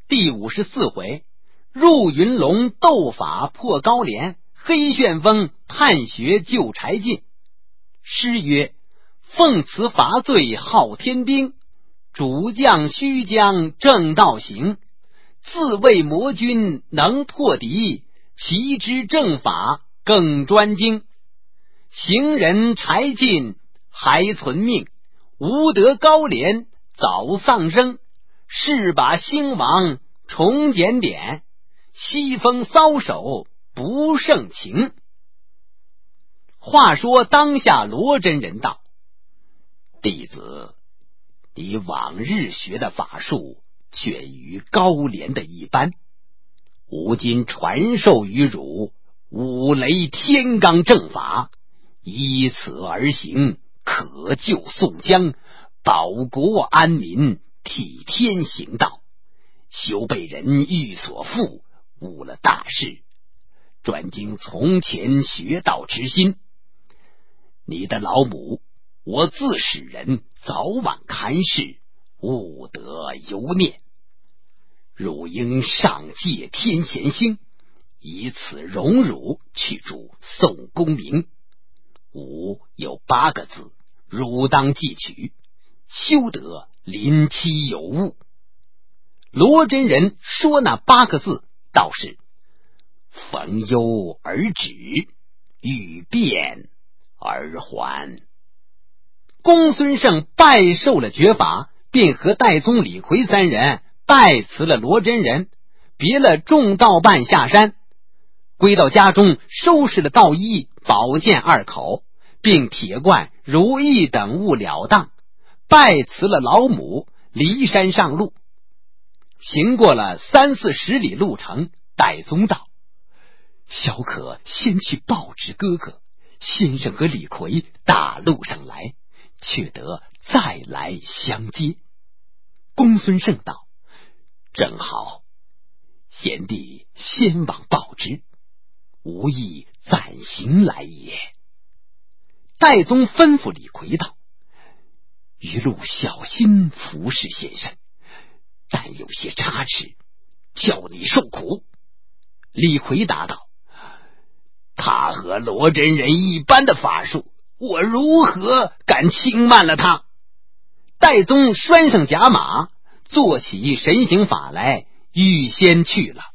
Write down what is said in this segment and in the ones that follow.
第54回，入云龙斗法破高廉，黑旋风探学救柴进。诗曰：奉辞伐罪昊天兵，主将须将正道行。自谓魔君能破敌，其之正法更专精。行人柴进还存命，无得高廉早丧生。是把兴亡重检点，西风搔首不胜情。话说当下罗真人道：弟子，你往日学的法术却与高廉的一般，吾今传授于汝五雷天罡正法，依此而行，可救宋江，保国安民，替天行道，休被人欲所缚，误了大事，专经从前学道之心。你的老母，我自使人早晚看事，勿得犹念。汝应上借天贤星，以此荣辱去助宋公明。吾有8个字，汝当记取，休得临期有误。罗真人说那8个字，倒是逢忧而止，遇变而还。公孙胜拜受了绝法，便和戴宗、李逵3人拜辞了罗真人，别了众道伴下山。归到家中，收拾了道衣、宝剑2口，并铁罐、如意等物了当，拜辞了老母，离山上路。行过了30-40里路程，戴宗道：小可先去报知哥哥，先生和李逵大路上来，却得再来相接。公孙胜道：正好，贤弟先往报之，无意暂行来也。戴宗吩咐李逵道：一路小心服侍先生，但有些差池，叫你受苦。李逵答道：他和罗真人一般的法术，我如何敢轻慢了他？戴宗拴上甲马，做起神行法来，预先去了。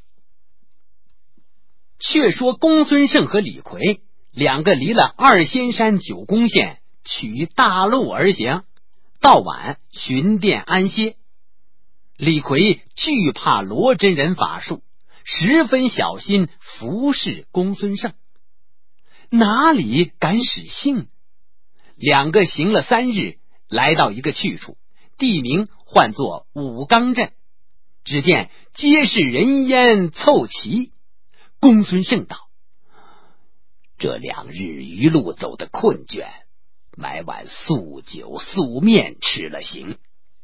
却说公孙胜和李逵2个离了二仙山9宫县，取大路而行，到晚巡店安歇。李逵惧怕罗真人法术，十分小心服侍公孙胜，哪里敢使性？2个行了3日，来到一个去处，地名唤作武冈镇。只见皆是人烟凑齐。公孙胜道：这2日余路走得困倦，买碗素酒素面吃了行。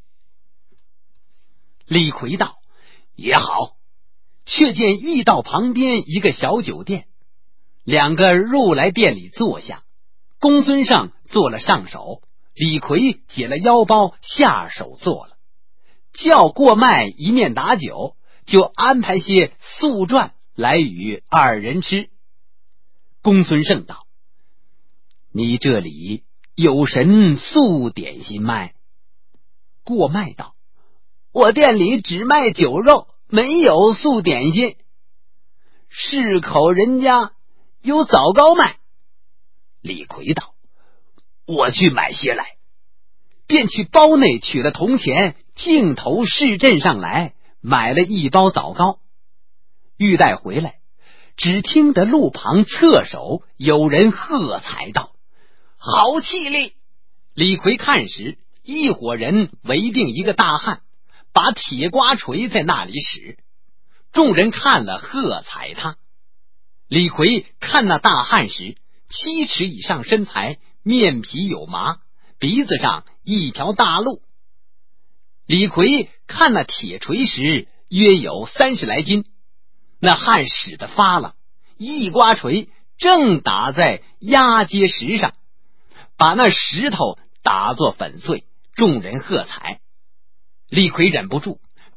李逵道：也好。却见驿道旁边一个小酒店，2个入来店里坐下。公孙胜做了上手，李逵解了腰包下手做了，叫过麦一面打酒，就安排些素馔来与2人吃。公孙胜道：你这里有神素点心卖？过麦道：我店里只卖酒肉，没有素点心。市口人家有枣糕卖。李逵道：我去买些来。便去包内取了铜钱，径投市镇上来，买了1包枣糕。欲带回来，只听得路旁侧手有人喝彩道：好气力！李逵看时，一伙人围定一个大汉，把铁瓜锤在那里使。众人看了喝彩他。李逵看那大汉时，7尺以上身材，面皮有麻，鼻子上一条大路。李逵看那铁锤时，约有30来斤。那汉使得发了，一瓜锤正打在压阶石上，把那石头打作粉碎。众人喝彩。李逵忍不住，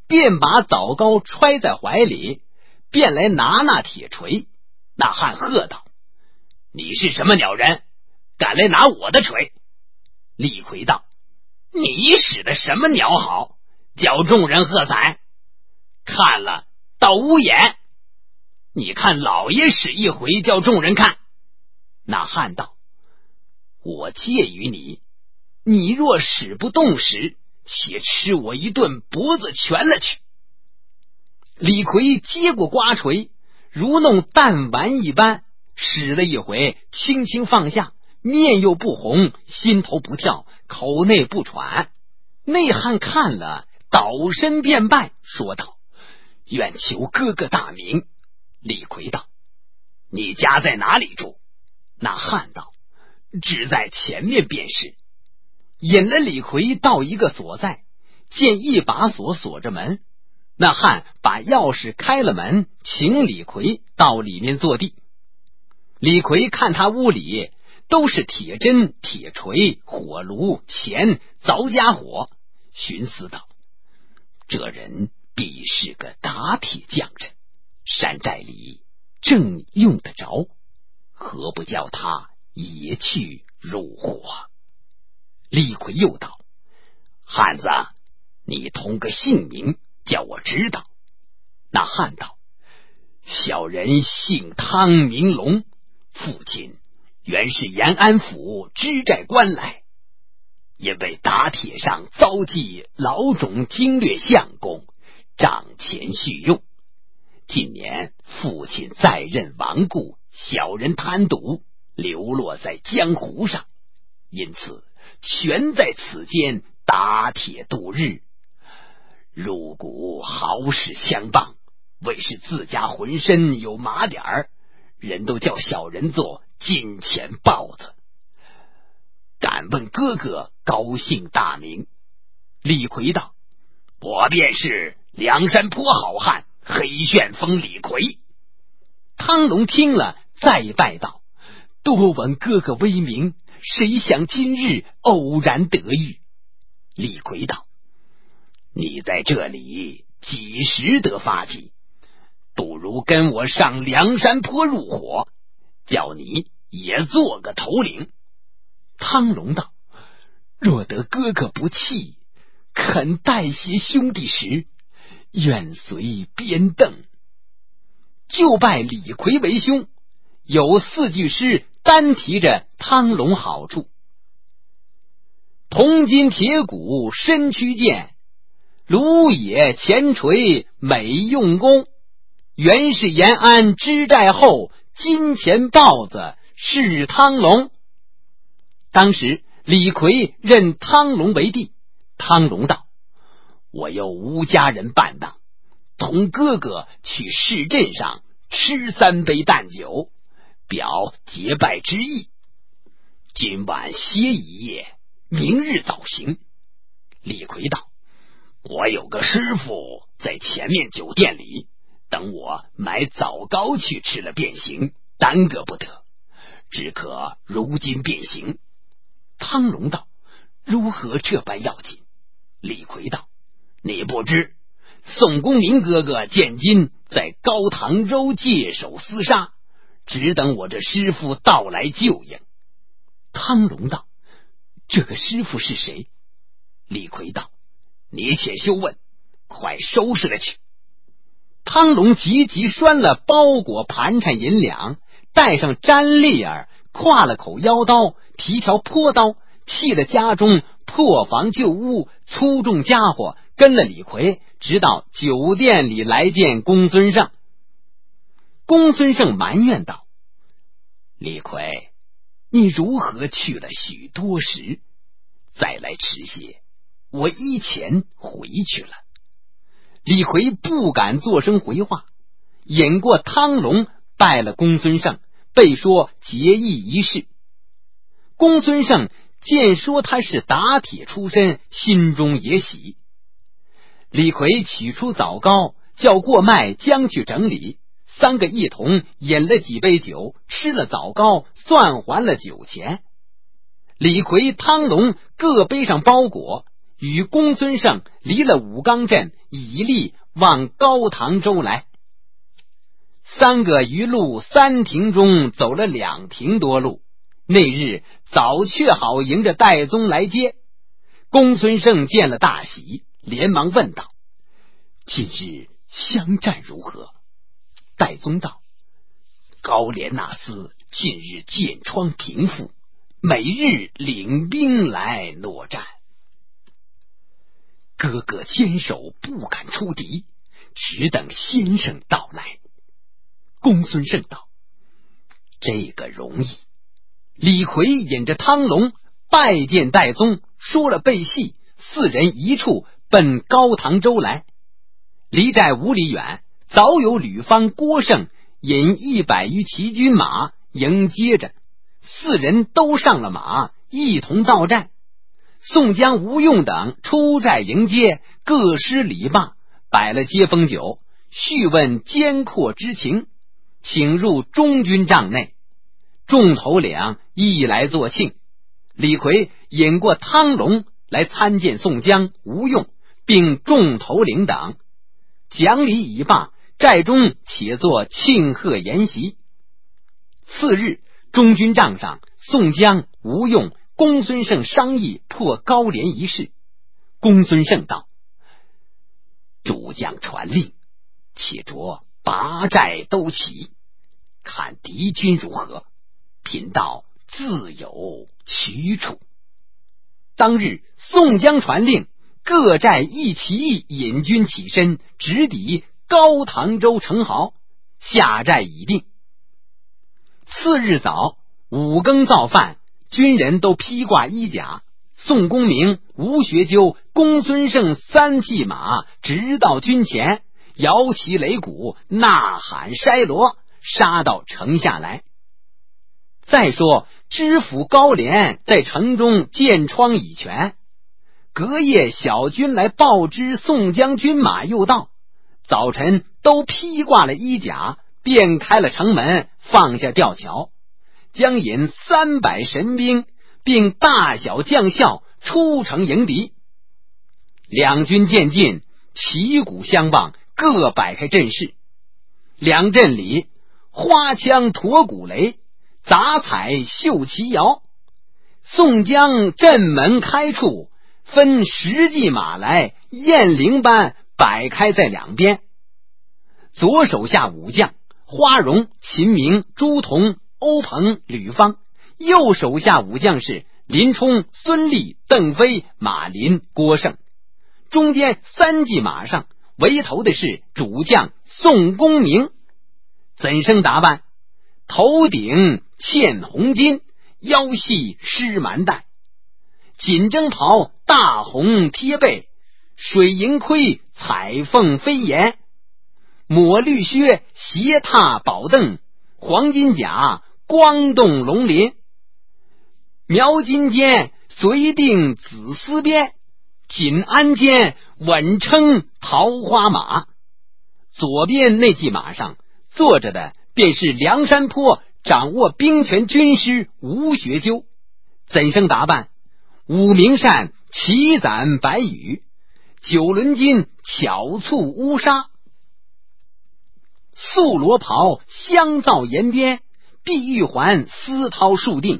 便把枣糕揣在怀里，便来拿那铁锤。那汉喝道：你是什么鸟人，敢来拿我的锤？李逵道：你使的什么鸟好，叫众人喝彩？看了倒无眼，你看老爷使一回，叫众人看。那汉道：我借于你，你若使不动时，且吃我一顿脖子拳了去。李逵接过瓜锤，如弄弹丸一般，使了一回，轻轻放下，面又不红，心头不跳，口内不喘。内汉看了，倒身便拜，说道：愿求哥哥大名。李逵道：你家在哪里住？那汉道：只在前面便是。引了李逵到一个所在，见一把锁锁着门。那汉把钥匙开了门，请李逵到里面坐地。李逵看他屋里都是铁针、铁锤、火炉、钱、凿家伙，寻思道：这人必是个打铁匠人，山寨里正用得着，何不叫他也去入伙？李逵又道：汉子，你通个姓名，叫我知道。那汉道：小人姓汤名龙，父亲原是延安府知寨官来，因为打铁上遭际老种经略相公，账钱续用。近年父亲在任亡故，小人贪赌，流落在江湖上，因此全在此间打铁度日。入股好使相帮，为是自家浑身有麻点儿，人都叫小人做金钱豹子。敢问哥哥高姓大名？李逵道：我便是梁山坡好汉黑旋风李逵。汤龙听了，再拜道：多闻哥哥威名，谁想今日偶然得遇。李逵道：你在这里几时得发迹？不如跟我上梁山坡入伙，叫你也做个头领。汤龙道：若得哥哥不弃，肯带携兄弟时，愿随边邓。就拜李逵为兄，有4句诗单提着汤龙好处：铜筋铁骨身躯健，卢野前锤美用功。原是延安知寨后，金钱豹子是汤龙。当时李逵认汤龙为弟。汤龙道：我有吴家人伴当，同哥哥去市镇上吃3杯淡酒，表结拜之意。今晚歇一夜，明日早行。李逵道：我有个师傅在前面酒店里，等我买枣糕去吃了便行，耽搁不得，只可如今便行。汤龙道：如何这般要紧？李逵道：你不知，宋公明哥哥见今在高唐州界首厮杀，只等我这师傅到来救应。汤龙道：这个师傅是谁？李逵道：你且休问，快收拾了去。汤龙急急拴了包裹盘缠银两，带上毡笠儿，挎了口腰刀，提条坡刀，弃了家中破房旧屋，粗重家伙，跟了李逵，直到酒店里来见公孙胜。公孙胜埋怨道：李逵，你如何去了许多时？再来迟些，我依前回去了。李逵不敢作声回话，引过汤龙，拜了公孙胜，备说结义一事。公孙胜见说他是打铁出身，心中也喜。李逵取出枣糕，叫过麦将去整理，3个一同饮了几杯酒，吃了枣糕，算还了酒钱。李逵、汤龙各背上包裹， 与公孙胜离了武冈镇，以力往高唐州来。三个余路3亭中走了2亭多路，那日早确好迎着戴宗来接。公孙胜见了大喜，连忙问道：近日相战如何？戴宗道：高廉那厮近日箭疮平复，每日领兵来搦战。哥哥坚守不敢出敌，只等先生到来。公孙胜道：这个容易。李逵引着汤龙拜见戴宗，说了背戏，4人一处奔高唐州来。离寨5里远，早有吕方、郭盛引100余骑军马迎接着，4人都上了马，一同到寨。宋江、吴用等出寨迎接，各施礼罢，摆了接风酒，叙问艰阔之情，请入中军帐内。众头领亦来作庆。李逵引过汤龙来参见宋江、吴用，并众头领等。讲礼已罢，寨中且作庆贺筵席。次日，中军帐上，宋江、吴用、公孙胜商议破高廉一事。公孙胜道：主将传令，且着拔寨都起，看敌军如何，贫道自有取处。当日宋江传令，各寨一起引军起身，直抵高唐州城壕，下寨已定。次日早5更造饭，军人都披挂衣甲，宋公明、吴学究、公孙胜3骑马直到军前，摇旗擂鼓，呐喊筛锣，杀到城下来。再说知府高廉在城中箭疮已全，隔夜小军来报知宋江军马又到，早晨都披挂了衣甲，便开了城门，放下吊桥，将引300神兵并大小将校出城迎敌。两军渐近，旗鼓相望，各摆开阵势。两阵里花枪驼鼓擂，杂彩绣旗摇。宋江阵门开处，分10骑马来，雁翎般摆开在两边。左手下武将花荣、秦明、朱仝、欧鹏、吕方，右手下武将是林冲、孙立、邓飞、马林、郭盛。中间3骑马上为头的是主将宋公明，怎生打扮？头顶嵌红巾，腰系湿蛮带，锦征袍大红贴背，水银盔彩凤飞檐，抹绿靴斜踏宝凳，黄金甲光动龙鳞，描金尖随定紫丝边，锦鞍间稳称桃花马。左边那骑马上坐着的便是梁山坡掌握兵权军师吴学究，怎生打扮？五明扇齐攒白羽，九轮巾巧簇乌纱，素罗袍香皂沿边，碧玉环丝绦束定，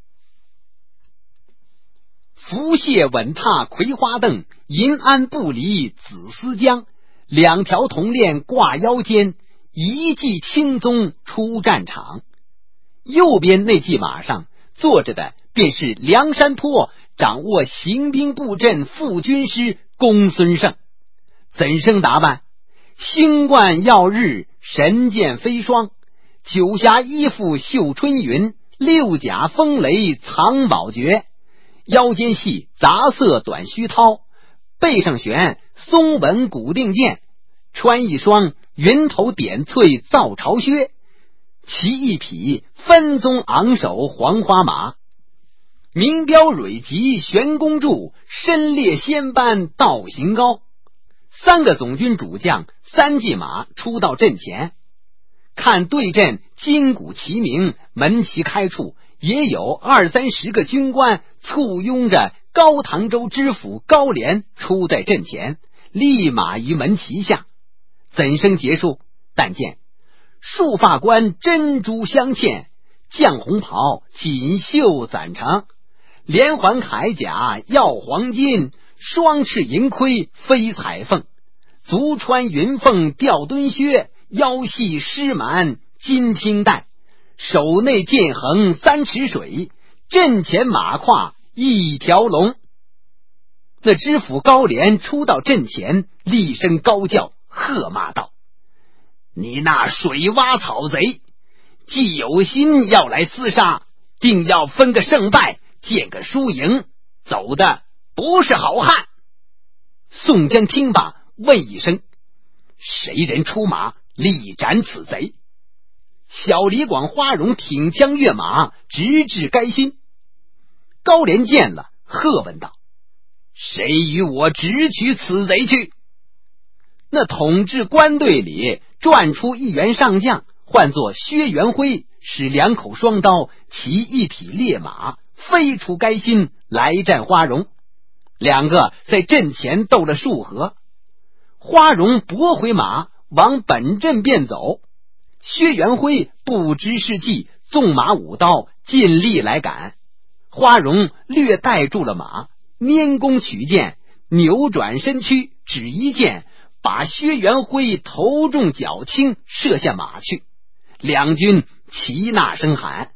拂屑稳踏葵花凳，银鞍不离紫丝缰，2条铜链挂腰间，一骑青鬃出战场。右边那骑马上坐着的便是梁山坡掌握行兵布阵副军师公孙胜，怎生打扮？星冠耀日，神箭飞霜，九霞衣服绣春云，六甲风雷藏宝诀，腰间系杂色短须绦，背上悬松纹古定剑，穿一双云头点翠皂朝靴，骑一匹分鬃昂首黄花马，名标蕊脊悬弓柱，身列仙班道行高。3个总军主将3骑马出到阵前，看对阵金鼓齐鸣，门旗开处， 也有20-30个军官簇拥着高唐州知府高廉出在阵前，立马于门旗下。怎生结束？但见束发冠珍珠镶嵌，绛红袍锦绣攒成，连环铠甲耀黄金，双翅银盔飞彩凤，足穿云凤吊墩靴，腰系狮满金听带，手内剑横3尺水，阵前马跨一条龙。那知府高廉出到阵前，厉声高叫，喝骂道：你那水洼草贼，既有心要来厮杀，定要分个胜败，见个输赢，走的不是好汉。宋江听罢，问一声：谁人出马，力斩此贼？小李广、花荣挺枪跃马，直至该心。高廉见了，喝问道：谁与我直取此贼去？那统治官队里转出一员上将，唤作薛元辉，使2口双刀，骑一匹烈马，飞出该心，来战花荣。2个在阵前斗了数合，花荣拨回马，往本阵便走。薛元辉不知是计，纵马舞刀，尽力来赶。花荣略带住了马，拈弓取箭，扭转身躯，只一箭，把薛元辉头中脚轻，射下马去。2军齐呐声喊。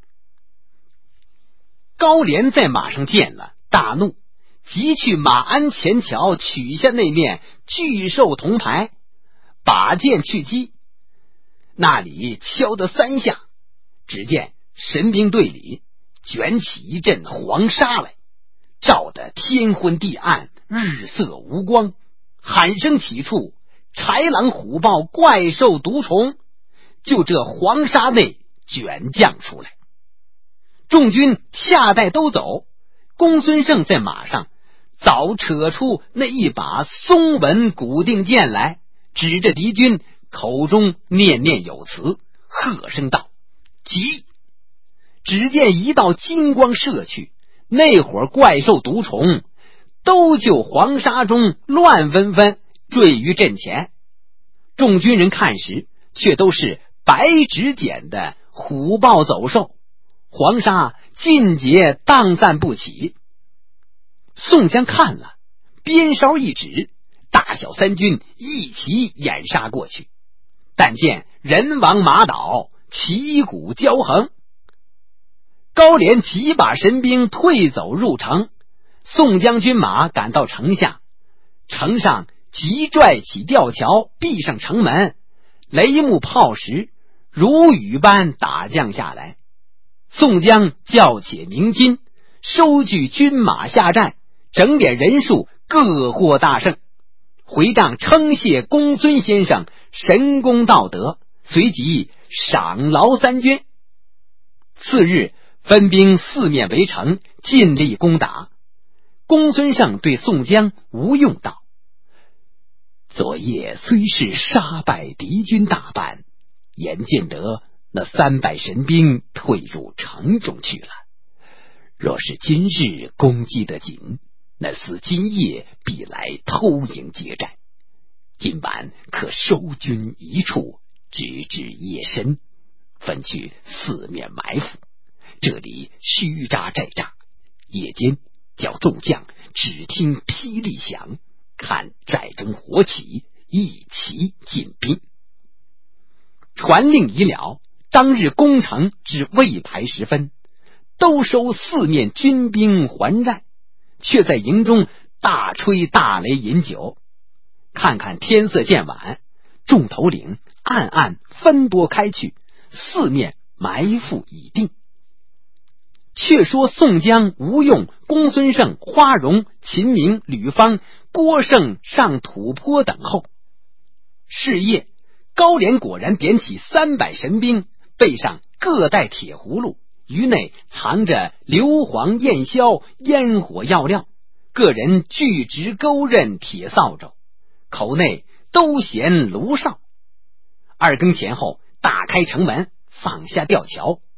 高廉在马上见了，大怒，急去马鞍前桥取下那面巨兽铜牌，把剑去击。那里敲得3下，只见神兵队里卷起一阵黄沙来，照得天昏地暗，日色无光，喊声起处，豺狼虎豹怪兽毒虫就这黄沙内卷将出来。众军下带都走，公孙胜在马上早扯出那一把松纹古定剑来，指着敌军，口中念念有词，喝声道：急！只见一道金光射去，那伙怪兽毒虫都就黄沙中乱纷纷坠于阵前。众军人看时，却都是白指点的虎豹走兽，黄沙尽皆荡散不起。宋江看了，鞭梢一指，大小3军一齐掩杀过去。但见人亡马倒，旗鼓交横。高廉急把神兵退走入城，宋江军马赶到城下，城上急拽起吊桥，闭上城门，雷木炮石如雨般打降下来。宋江叫且鸣金，收聚军马下寨，整点人数，各获大胜。回帐称谢公孙先生神功道德，随即赏劳3军。次日分兵4面围城，尽力攻打。公孙胜对宋江、吴用道：昨夜虽是杀败敌军大半，眼见得那300神兵退入城中去了。若是今日攻击得紧，那厮今夜必来偷营劫寨。今晚可收军一处，直至夜深，分去4面埋伏，这里虚扎寨栅。夜间叫众将只听霹雳响，看寨中火起，一齐进兵。传令已了，当日攻城至未排时分，都收4面军兵还寨，却在营中大吹大擂饮酒。看看天色渐晚，众头领暗暗分拨开去，4面埋伏已定。却说宋江、吴用、公孙胜、花荣、秦明、吕方、郭盛上土坡等候。是夜，高廉果然点起300神兵，背上各带铁葫芦，于内藏着硫磺、焰硝、烟火药料，个人锯直钩刃铁扫帚，口内都衔炉哨。2更前后，大开城门，放下吊桥。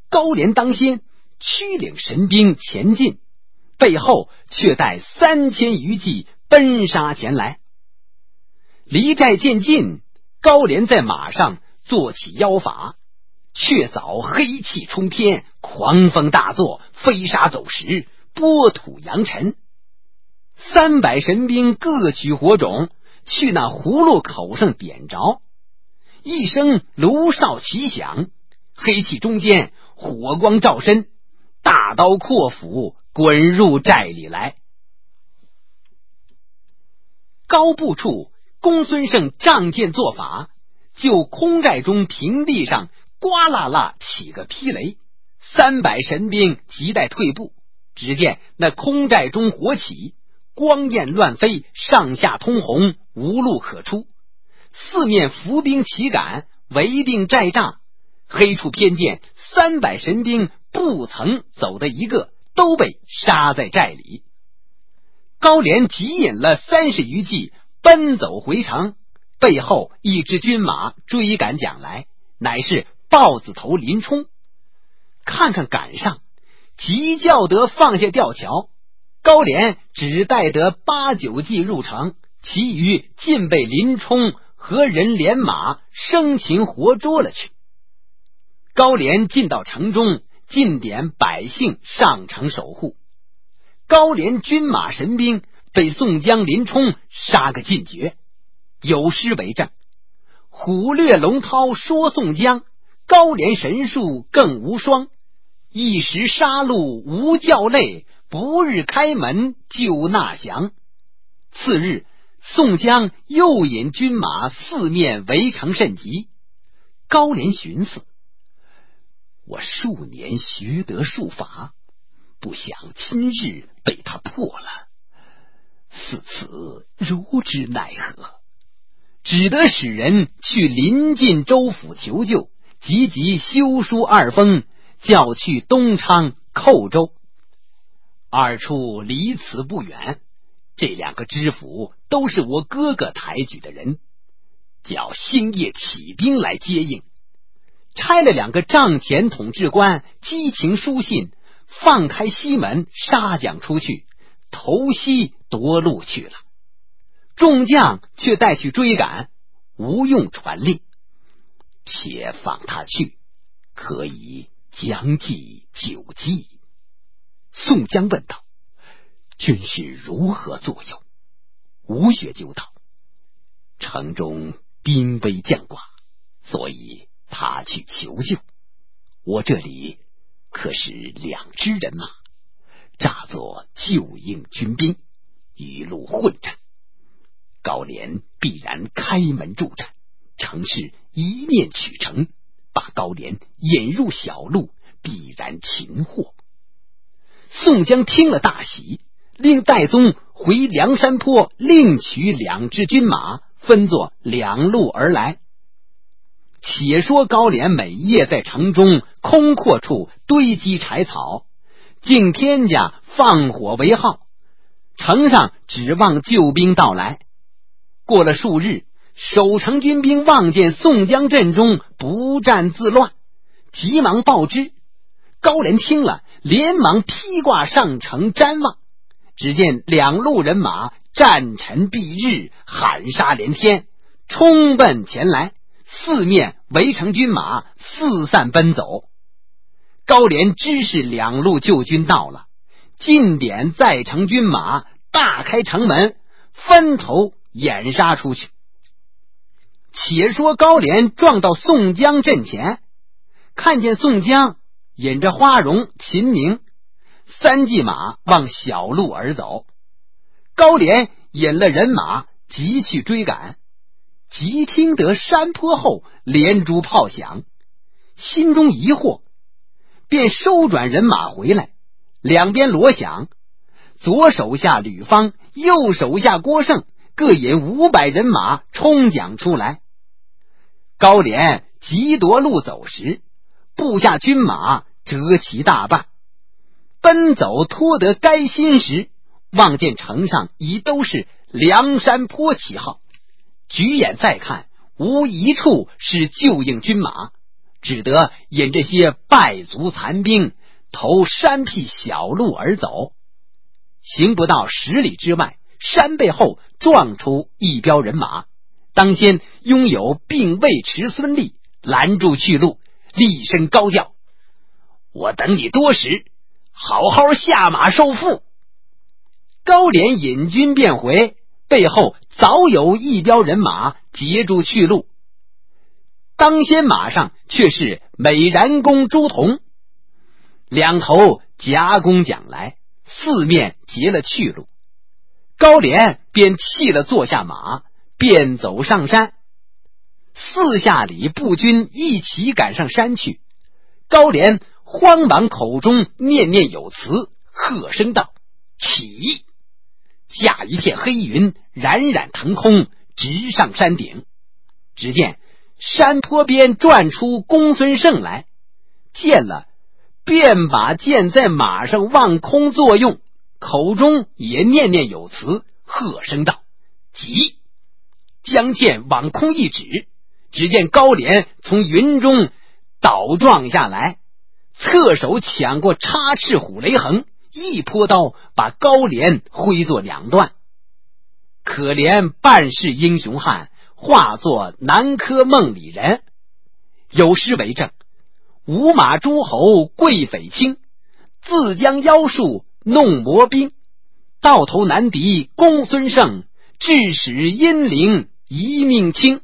高廉当先，驱领神兵前进，背后却带3000余骑奔杀前来。离寨渐近，高廉在马上做起妖法，确凿黑气冲天，狂风大作，飞沙走石，波土扬尘。300神兵各取火种，去那葫芦口上点着，一声炉哨齐响，黑气中间火光照身，大刀阔斧滚入寨里来。高部处，公孙胜仗剑做法，就空寨中平地上呱啦啦起个霹雷，300神兵急待退步，只见那空寨中火起，光焰乱飞，上下通红，无路可出。四面伏兵齐赶，围定寨栅，黑处偏见300神兵不曾走的一个，都被杀在寨里。高廉急引了30余骑奔走回城，背后一支军马追赶将来，乃是豹子头林冲。看看赶上，急叫得放下吊桥，高廉只带得8、9骑入城，其余尽被林冲和人连马生擒活捉了去。高廉进到城中，尽点百姓上城守护。高廉军马神兵被宋江、林冲杀个尽绝，有诗为证：虎掠龙涛说宋江，高廉神术更无双。一时杀戮无教累，不日开门就纳降。次日，宋江又引军马四面围城甚急。高廉寻思，我数年学得术法，不想今日被他破了，似此如之奈何？只得使人去临近州府求救，急急修书2封，叫去东昌、寇州。2处离此不远，这2个知府都是我哥哥抬举的人，叫星夜起兵来接应。差了2个帐前统制官激情书信，放开西门杀将出去，投西夺路去了。众将却带去追赶，无用传令，且放他去，可以将计就计。宋江问道：军师如何作用？吴学究道：城中兵危将寡，所以他去求救。我这里可是2支人马，诈作救应军兵，一路混战。高廉必然开门助战，城市一面取城，把高廉引入小路，必然擒获。宋江听了大喜，令戴宗回梁山坡另取2支军马，分作2路而来。且说高廉每夜在城中空阔处堆积柴草，敬天家放火为号，城上指望救兵到来。过了数日，守城军兵望见宋江阵中不战自乱，急忙报知。高廉听了，连忙披挂上城瞻望，只见2路人马战尘蔽日，喊杀连天，冲奔前来，四面围城军马四散奔走。高廉知是2路救军到了，尽点在城军马，大开城门，分头掩杀出去。且说高廉撞到宋江阵前，看见宋江引着花荣、秦明3骑马往小路而走，高廉引了人马急去追赶，即听得山坡后连珠炮响，心中疑惑，便收转人马回来，两边锣响，左手下吕方，右手下郭盛各引500人马冲将出来。高廉急夺路走时，部下军马折其大半，奔走脱得该心时，望见城上已都是梁山坡旗号，举眼再看，无一处是救应军马， 只得引这些败族残兵投山僻小路而走。行不到10里之外，山背后撞出一彪人马，当先拥有并尉迟孙立拦住去路，厉声高叫：我等你多时，好好下马受缚。高廉引军便回，背后早有一彪人马截住去路，当先马上却是美髯公朱仝，两头夹攻将来，四面截了去路。高廉便弃了坐下马，便走上山。4下里步军一起赶上山去，高廉慌忙口中念念有词，喝声道：起！驾一片黑云冉冉腾空，直上山顶。只见山坡边转出公孙胜来，见了便把剑在马上望空作用，口中也念念有词，喝声道：急！将剑往空一指，只见高廉从云中倒撞下来，侧手抢过插翅虎雷横，一泼刀把高廉挥作2段。可怜半世英雄汉，化作南柯梦里人。有诗为证：五马诸侯贵匪轻，自将妖术弄魔兵。到头难敌公孙胜，致使阴灵一命轻。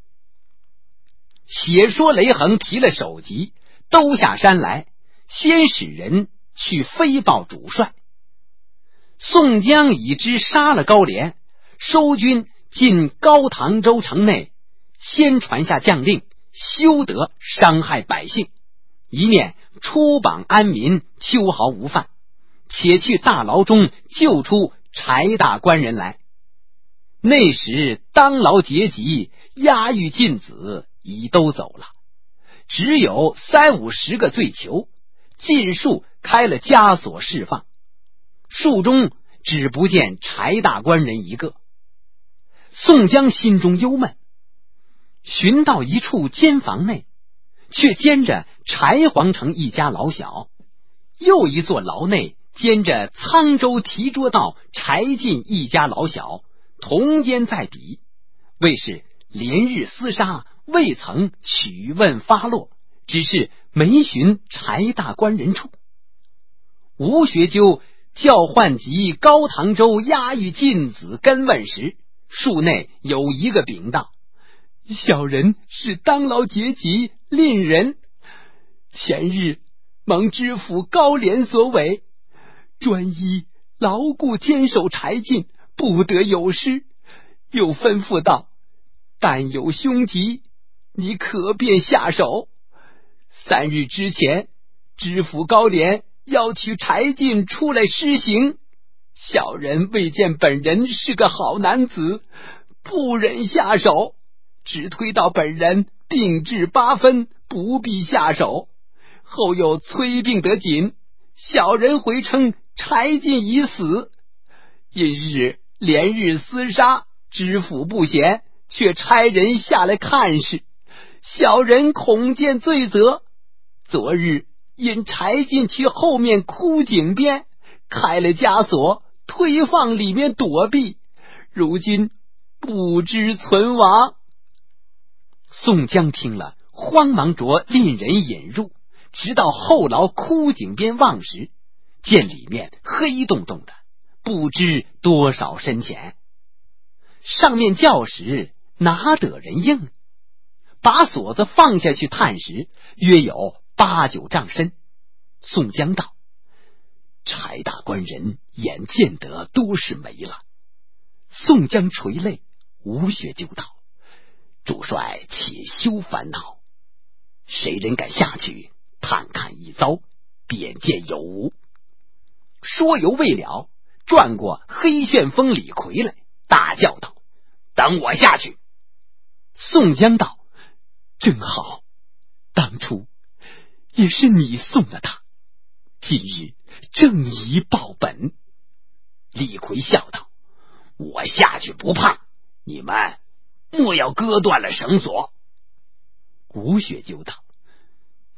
写说雷横提了首级，都下山来，先使人去飞报主帅。宋江已知杀了高廉，收军进高唐州城内，先传下将令，休得伤害百姓，一面出榜安民，秋毫无犯，且去大牢中救出柴大官人来。那时当牢结集，押狱禁子已都走了，只有30-50个罪囚，尽数开了枷锁释放，数中只不见柴大官人一个。宋江心中忧闷，寻到一处监房内，却监着柴皇城一家老小，又一座牢内监着沧州提捉道柴进一家老小，同监在彼，为是连日厮杀，未曾取问发落，只是没寻柴大官人处。吴学究叫唤及高唐州押狱禁子跟问时，数内有一个禀道：小人是当牢结集令人，前日蒙知府高廉所委，专一牢固坚守柴进，不得有失，又吩咐道：但有凶吉，你可便下手。3日之前，知府高廉要取柴进出来施行，小人未见本人是个好男子，不忍下手，只推到本人病至8分，不必下手。后又催病得紧，小人回称柴进已死。因日连日厮杀，知府不闲，却差人下来看事，小人恐见罪责。昨日因柴进去后面枯井边开了枷锁，推放里面躲避，如今不知存亡。宋江听了，慌忙着令人引入，直到后牢枯井边望时，见里面黑洞洞的，不知多少深浅。上面叫时，哪得人应？把锁子放下去探时，约有8-9丈深。宋江道：柴大官人眼见得多是没了。宋江垂泪，吴学究道：主帅且休烦恼，谁人敢下去探看一遭，便见有无。说犹未了，转过黑旋风李逵来，大叫道：等我下去。宋江道：正好，当初也是你送了他，今日正宜报本。李逵笑道：我下去不怕，你们莫要割断了绳索。吴学究道：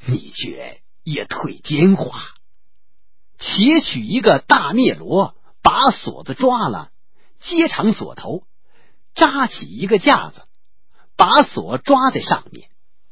你却也忒奸猾，且取一个大篾罗，把锁子抓了，接长锁头，扎起一个架子，把锁抓在上面。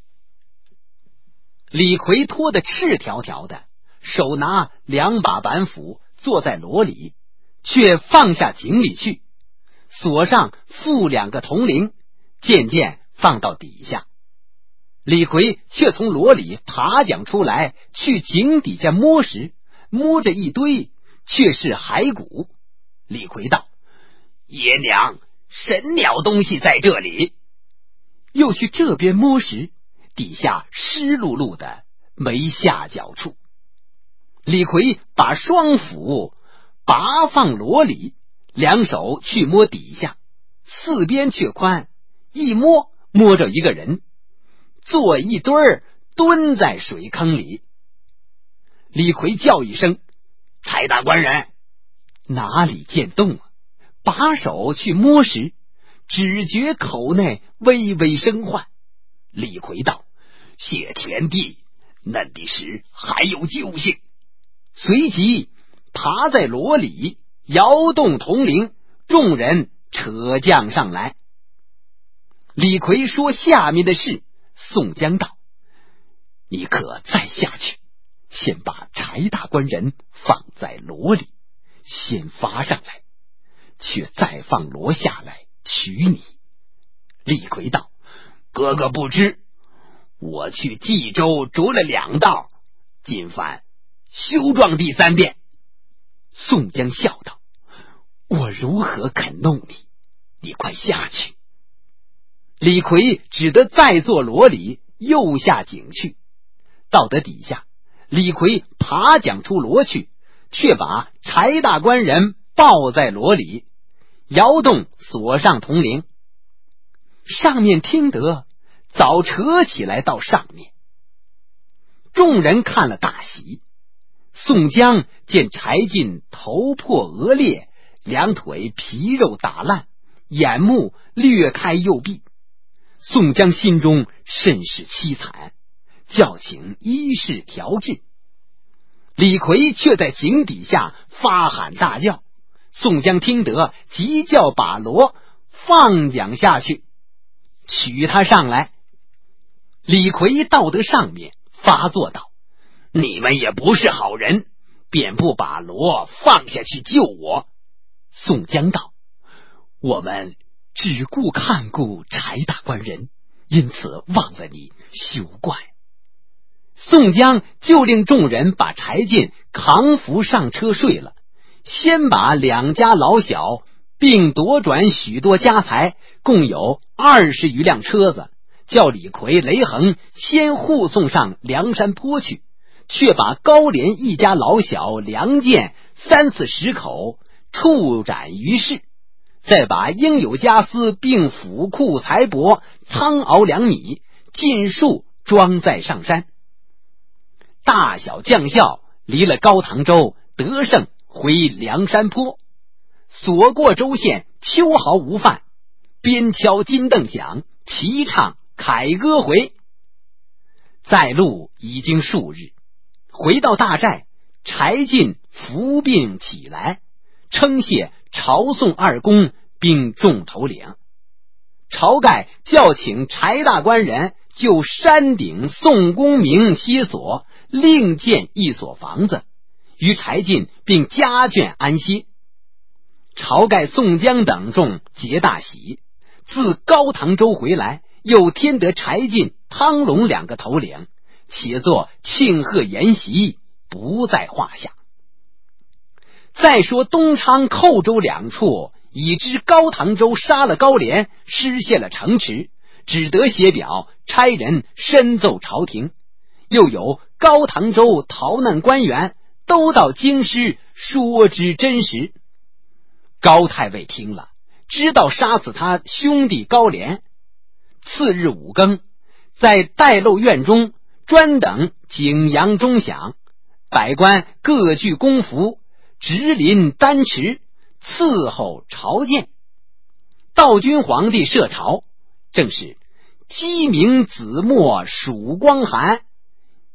李逵拖得赤条条的，手拿2把板斧，坐在箩里，却放下井里去，锁上附2个铜铃，渐渐放到底下。李逵却从箩里爬将出来，去井底下摸时，摸着一堆，却是骸骨。李逵道：爷娘，神鸟东西在这里。又去这边摸时，底下湿漉漉的，没下脚处。李逵把双斧拔放箩里，2手去摸底下，4边却宽，一摸着一个人，坐一堆儿蹲在水坑里。李逵叫一声：柴大官人！哪里见动啊？把手去摸时，只觉口内微微生唤。李逵道：谢天地，嫩的时还有救性。随即爬在箩里，摇动铜铃，众人扯将上来。李逵说下面的事，宋江道：你可再下去，先把柴大官人放在箩里，先罚上来，却再放骡下来取你。李逵道：哥哥不知，我去冀州着了2道，今番休撞第3遍。宋江笑道：我如何肯弄你？你快下去。李逵只得再坐箩里，又下井去。到得底下，李逵爬将出箩去，却把柴大官人抱在箩里，摇动锁上铜铃。上面听得早扯起来到上面。众人看了大喜。宋江见柴进头破额裂，2腿皮肉打烂，眼目略开右闭。宋江心中甚是凄惨，叫请医士调治。李逵却在井底下发喊大叫。宋江听得，急叫把罗放将下去，取他上来。李逵到得上面，发作道：你们也不是好人，便不把罗放下去救我。宋江道：我们只顾看顾柴大官人，因此忘了你，休怪。宋江就令众人把柴进扛扶上车睡了，先把2家老小并夺转许多家财，共有20余辆车子，叫李逵、雷横先护送上梁山坡去，却把高廉一家老小良贱30-40口处斩于市，再把应有家私并府库财帛仓廒2米尽数装载上山。大小将校离了高唐州，得胜回梁山坡，所过州县秋毫无犯，边敲金凳响，齐唱凯歌回。在路已经数日，回到大寨，柴进伏病起来，称谢朝宋2公并众头领。晁盖叫请柴大官人就山顶宋公明歇所，另建一所房子，与柴进并家眷安歇。晁盖、宋江等众皆大喜。自高唐州回来，又添得柴进、汤龙2个头领，且作庆贺筵席，不在话下。再说东昌、寇州2处，已知高唐州杀了高廉，失陷了城池，只得写表差人申奏朝廷。又有高唐州逃难官员都到京师说之真实。高太尉听了，知道杀死他兄弟高廉。次日5更，在待漏院中专等景阳钟响，百官各具公服，直临丹池伺候朝见。道君皇帝设朝，正是鸡鸣子墨曙光寒，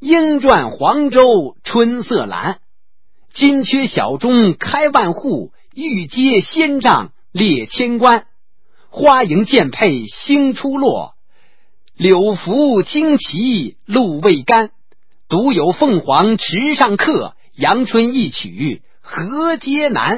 莺啭黄州春色阑，金阙小钟开万户，玉阶仙帐列千官。花迎剑佩星初落，柳拂旌旗露未干。独有凤凰池上客，阳春一曲何嗟难。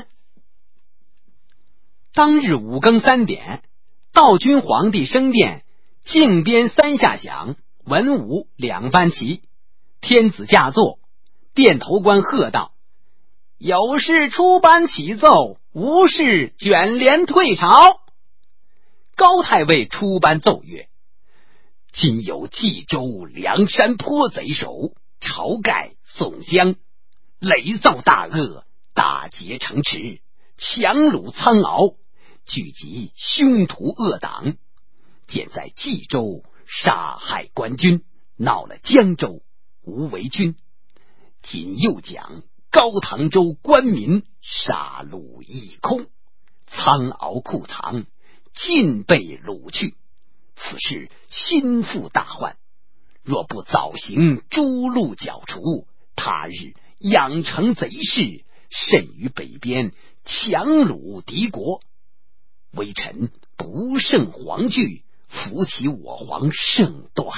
当日5更3点，道君皇帝升殿，靖边3下响，文武2班齐。天子驾坐，殿头官喝道：有事出班启奏，无事卷帘退朝。高太尉出班奏曰：今有冀州梁山坡贼首晁盖、宋江，累造大恶，打劫城池，强掳苍敖，聚集凶徒恶党，见在冀州杀害官军，闹了江州，无为君。今又讲高唐州官民杀戮一空，苍敖库藏尽被掳去，此事心腹大患。若不早行诛戮剿除，他日养成贼势，甚于北边强掳敌国。微臣不胜惶惧，扶起我皇圣断。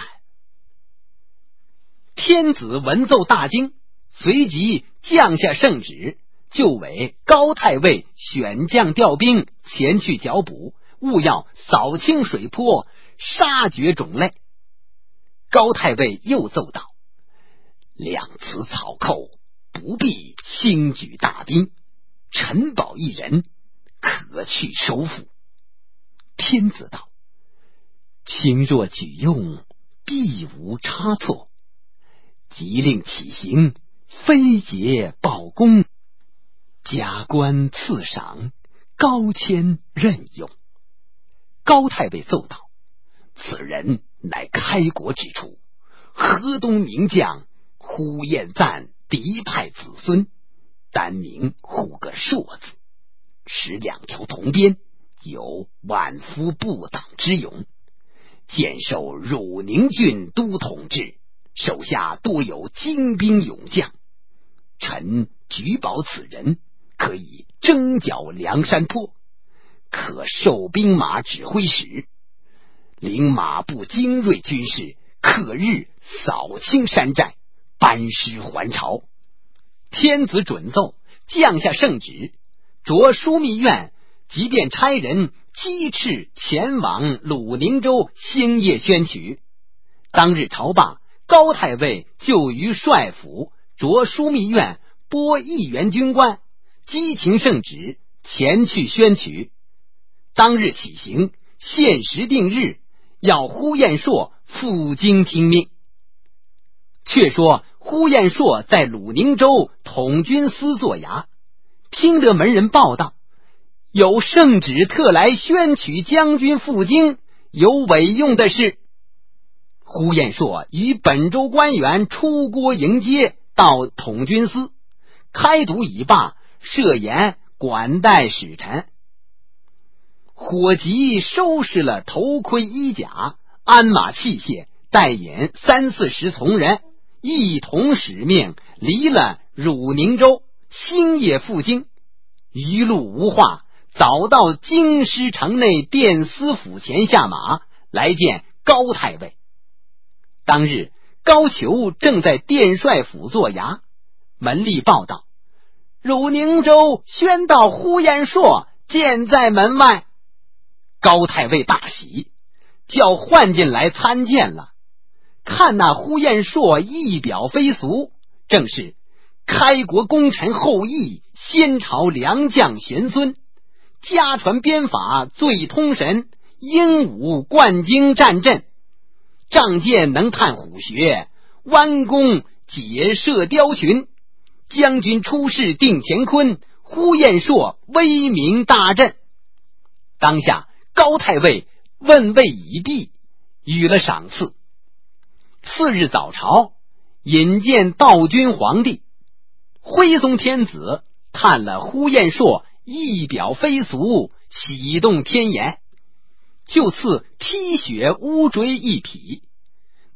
天子闻奏大惊，随即降下圣旨，就委高太尉选将调兵前去剿捕，务要扫清水坡，杀绝种类。高太尉又奏道：量此草寇，不必轻举大兵，陈宝一人可去收复。天子道：卿若举用，必无差错。即令起行，飞节报功，加官赐赏，高迁任用。高太尉奏道：此人乃开国之初，河东名将呼延赞嫡派子孙，单名呼个硕字，持2条铜鞭，有万夫不挡之勇。建授汝宁郡都统制，手下多有精兵勇将。臣举保此人，可以征剿梁山坡，可授兵马指挥使，领马步精锐军士，可日扫清山寨，班师还朝。天子准奏，降下圣旨，着枢密院即便差人击斥前往鲁宁州兴业宣曲。当日朝罢，高太尉就于帅府着枢密院拨1员军官，激情圣旨，前去宣曲。当日起行，限时定日，要呼延灼赴京听命。却说呼延灼在鲁宁州统军司坐衙，听得门人报道，有圣旨特来宣取将军赴京，有委用的事。呼延灼与本州官员出郭迎接，到统军司开读已罢，设宴管待使臣。伙计收拾了头盔衣甲、鞍马器械，带引30-40从人，一同使命离了汝宁州，星夜赴京。一路无话，早到京师城内殿司府前下马，来见高太尉。当日高俅正在殿帅府坐衙，门吏报道：汝宁州宣道呼延灼见在门外。高太尉大喜，叫唤进来参见了。看那呼延灼仪表非俗，正是开国功臣后裔，先朝良将玄孙，家传鞭法最通神，英武贯京战阵，仗剑能探虎穴，弯弓解射雕群。将军出仕定乾坤，呼延灼威名大振。当下高太尉问谓已毕，予了赏赐。次日早朝，引见道君皇帝。徽宗天子看了呼延灼仪表非俗，喜动天颜，就赐披雪乌骓1匹。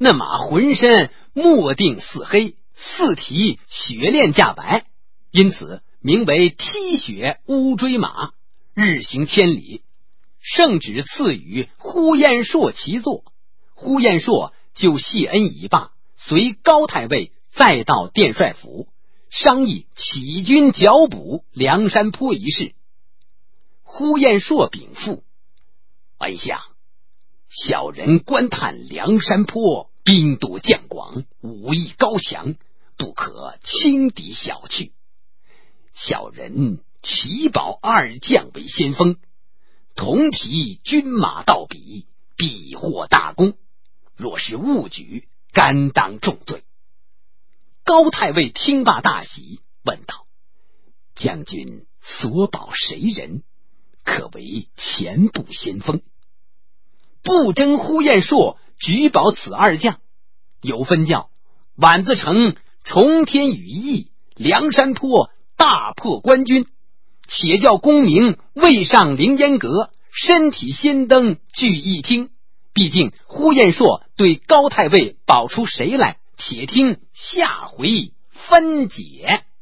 那马浑身墨定似黑，四蹄雪练架白，因此名为踢雪乌骓马，日行千里。圣旨赐予呼延灼其座，呼延灼就谢恩已罢，随高太尉再到殿帅府，商议起军剿捕梁山坡一事。呼延灼禀赋：恩相，小人观探梁山坡兵多将广，武艺高强，不可轻敌小觑。小人齐保二将为先锋，同提军马到彼，必获大功。若是误举，甘当重罪。高太尉听罢大喜，问道：将军所保谁人？可为前部先锋。不争呼延灼举保此二将，有分教宛子城重天羽翼，梁山坡大破官军，且叫公明未上凌烟阁，身体先登聚一听。毕竟呼延灼对高太尉保出谁来，且听下回分解。